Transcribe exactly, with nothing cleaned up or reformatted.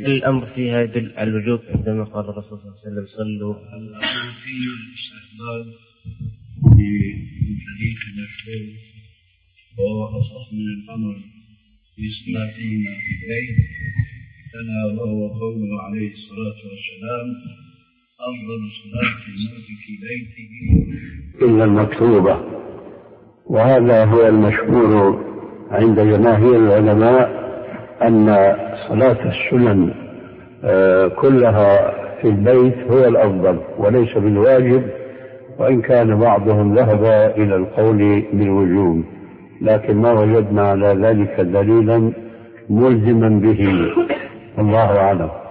يدل الأمر فيها يدل على الوجوب عندما قال الرسول صلى الله عليه وسلم صلوا؟ الأمر فيه الاستحباب من حديث المشهور وهو أصح من الأمر في صلاتهما في البيت، ألا وهو قوله عليه الصلاة والسلام: أفضل صلاة المرء في بيته إلا المكتوبة. وهذا هو المشهور عند جماهير العلماء أن صلاة السنن كلها في البيت هو الأفضل وليس بالواجب، وإن كان بعضهم ذهب إلى القول بالوجوب، لكن ما وجدنا على ذلك دليلا ملزما به، الله أعلم.